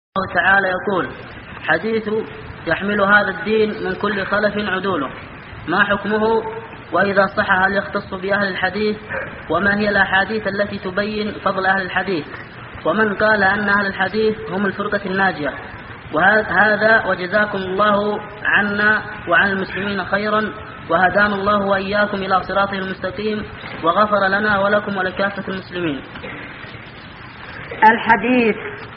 الله تعالى يقول: حديث يحمل هذا الدين من كل خلف عدوله، ما حكمه؟ وإذا صح هل يختص بأهل الحديث؟ وما هي الأحاديث التي تبين فضل أهل الحديث؟ ومن قال أن أهل الحديث هم الفرقة الناجية؟ وهذا وجزاكم الله عنا وعن المسلمين خيرا، وهدانا الله وإياكم إلى صراطه المستقيم، وغفر لنا ولكم ولكافة المسلمين. الحديث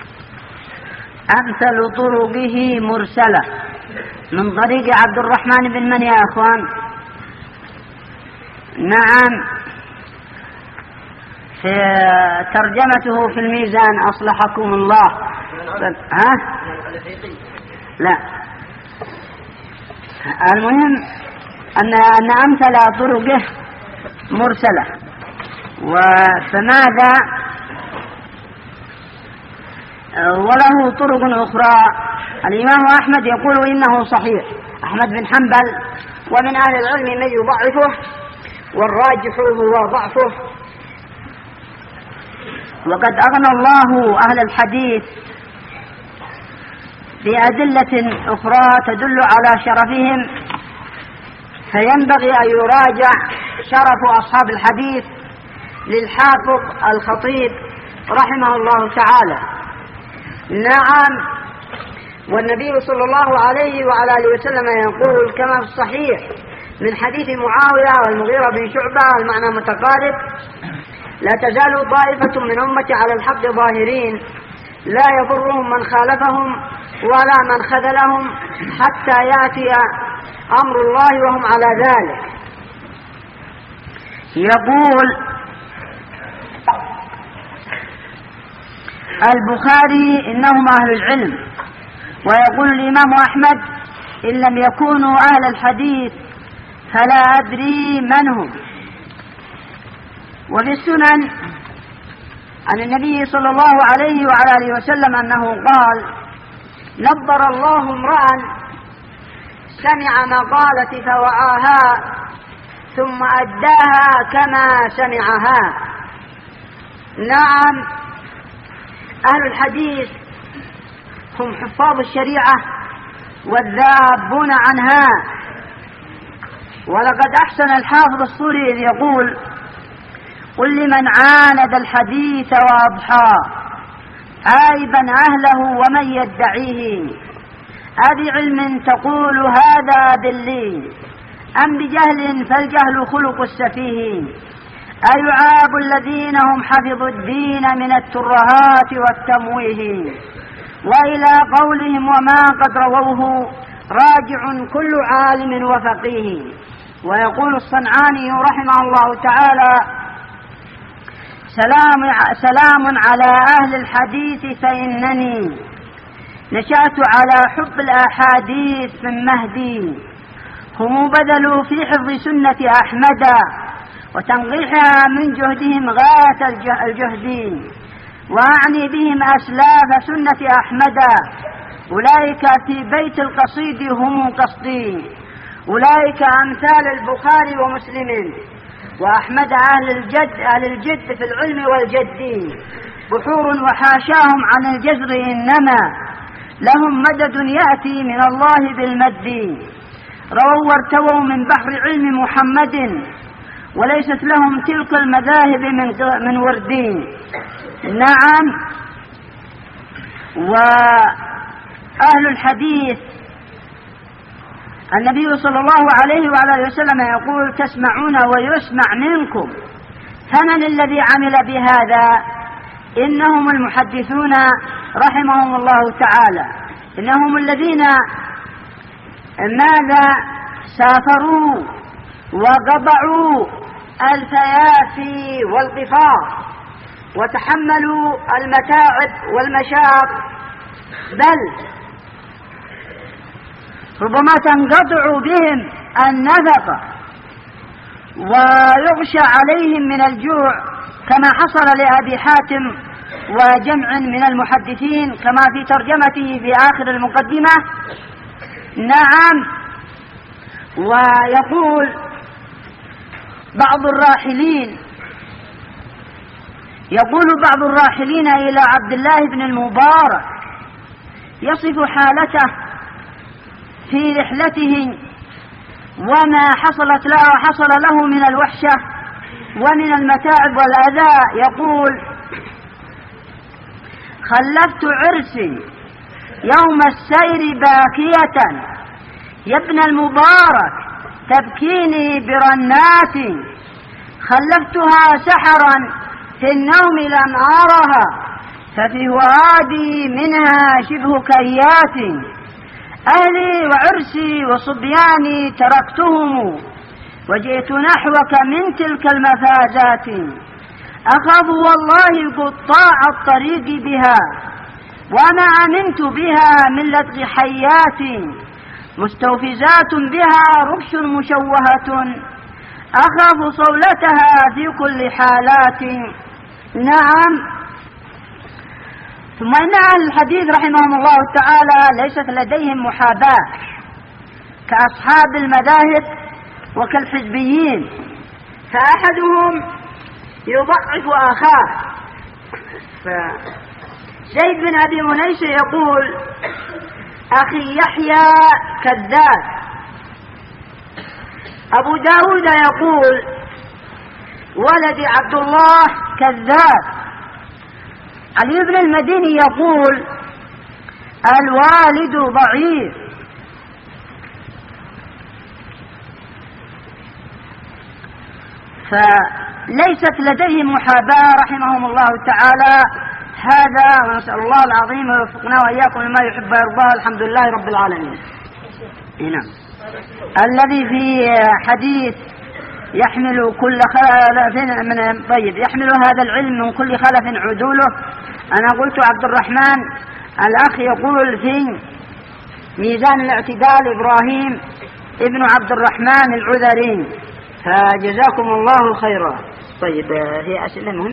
أمثل طرقه مرسلة من طريق عبد الرحمن بن من يا أخوان؟ نعم، في ترجمته في الميزان أصلحكم الله. ها؟ لا، المهم أن أمثل طرقه مرسلة. فماذا؟ وله طرق أخرى. الإمام أحمد يقول إنه صحيح، أحمد بن حنبل، ومن أهل العلم من يضعفه، والراجح هو ضعفه. وقد أغنى الله أهل الحديث بأدلة أخرى تدل على شرفهم، فينبغي أن يراجع شرف أصحاب الحديث للحافظ الخطيب رحمه الله تعالى. نعم، والنبي صلى الله عليه وعلى آله وسلم يقول كما في الصحيح من حديث معاوية والمغيرة بن شعبة، المعنى متقارب: لا تزال طائفة من أمتي على الحق ظاهرين، لا يضرهم من خالفهم ولا من خذلهم حتى يأتي أمر الله وهم على ذلك. يقول البخاري إنهم أهل العلم، ويقول الإمام أحمد: إن لم يكونوا أهل الحديث فلا أدري من هم. وفي السنن عن النبي صلى الله عليه وعلى آله وسلم أنه قال: نظر الله امرأ سمع مقالتي فوعاها ثم أداها كما سمعها. نعم، أهل الحديث هم حفاظ الشريعة والذابون عنها. ولقد أحسن الحافظ السوري إذ يقول: قل لمن عاند الحديث وأضحى عائبا أهله ومن يدعيه، أبي علم تقول هذا باللين أم بجهل فالجهل خلق السفيه، أيعاب الذين هم حفظوا الدين من الترهات والتمويه، وإلى قولهم وما قد رووه راجع كل عالم وفقيه. ويقول الصنعاني رحمه الله تعالى: سلام على أهل الحديث فإنني نشأت على حب الأحاديث من مهدي، هم بذلوا في حفظ سنة أحمد وتنقيحها من جهدهم غاية الجهد، وأعني بهم أسلاف سنة أحمد، أولئك في بيت القصيد هم قصدي، أولئك أمثال البخاري ومسلم وأحمد أهل الجد في العلم والجد، بحور وحاشاهم عن الجزر إنما لهم مدد يأتي من الله بالمد، رووا وارتووا من بحر علم محمد وليست لهم تلك المذاهب من وردين. نعم، وأهل الحديث النبي صلى الله عليه وعلى وسلم يقول: تسمعون ويسمع منكم، فمن الذي عمل بهذا؟ إنهم المحدثون رحمهم الله تعالى، إنهم الذين ماذا؟ سافروا وقطعوا الفيافي والقفار وتحملوا المتاعب والمشاق، بل ربما تنقطع بهم النفقة ويغشى عليهم من الجوع، كما حصل لأبي حاتم وجمع من المحدثين كما في ترجمته في آخر المقدمة. نعم، ويقول بعض الراحلين يقول بعض الراحلين إلى عبد الله بن المبارك يصف حالته في رحلته وما حصل له من الوحشة ومن المتاعب والأذى. يقول: خلفت عرسي يوم السير باكية، يا ابن المبارك تبكيني برنات، خلفتها سحرا في النوم لم أرها، ففي وادي منها شبه كيات، أهلي وعرسي وصبياني تركتهم، وجئت نحوك من تلك المفازات، أخاف والله قطاع الطريق بها، وما أمنت بها من لدغ حيات، مستوفزات بها ركش مشوهة، أخاف صولتها في كل حالات. نعم. ثم إن أهل الحديث رحمهم الله تعالى ليست لديهم محاباة كأصحاب المذاهب وكالحزبيين، فأحدهم يضعف آخاه. فزيد بن أبي منيسة يقول: أخي يحيى كذاب. أبو داود يقول: ولدي عبد الله كذاب. علي بن المديني يقول: الوالد ضعيف. فليست لديهم محاباة رحمهم الله تعالى. هذا، ونسأل الله العظيم ويوفقنا وإياكم لما يحب ويرضاه. الحمد لله رب العالمين. نعم. الذي في حديث يحمل كل خلف من طيب يحمل هذا العلم من كل خلف عدوله. أنا قلت عبد الرحمن. الأخ يقول في ميزان الاعتدال إبراهيم ابن عبد الرحمن العذري. فجزاكم الله خيرا. طيب، هي أسئلة مهمة.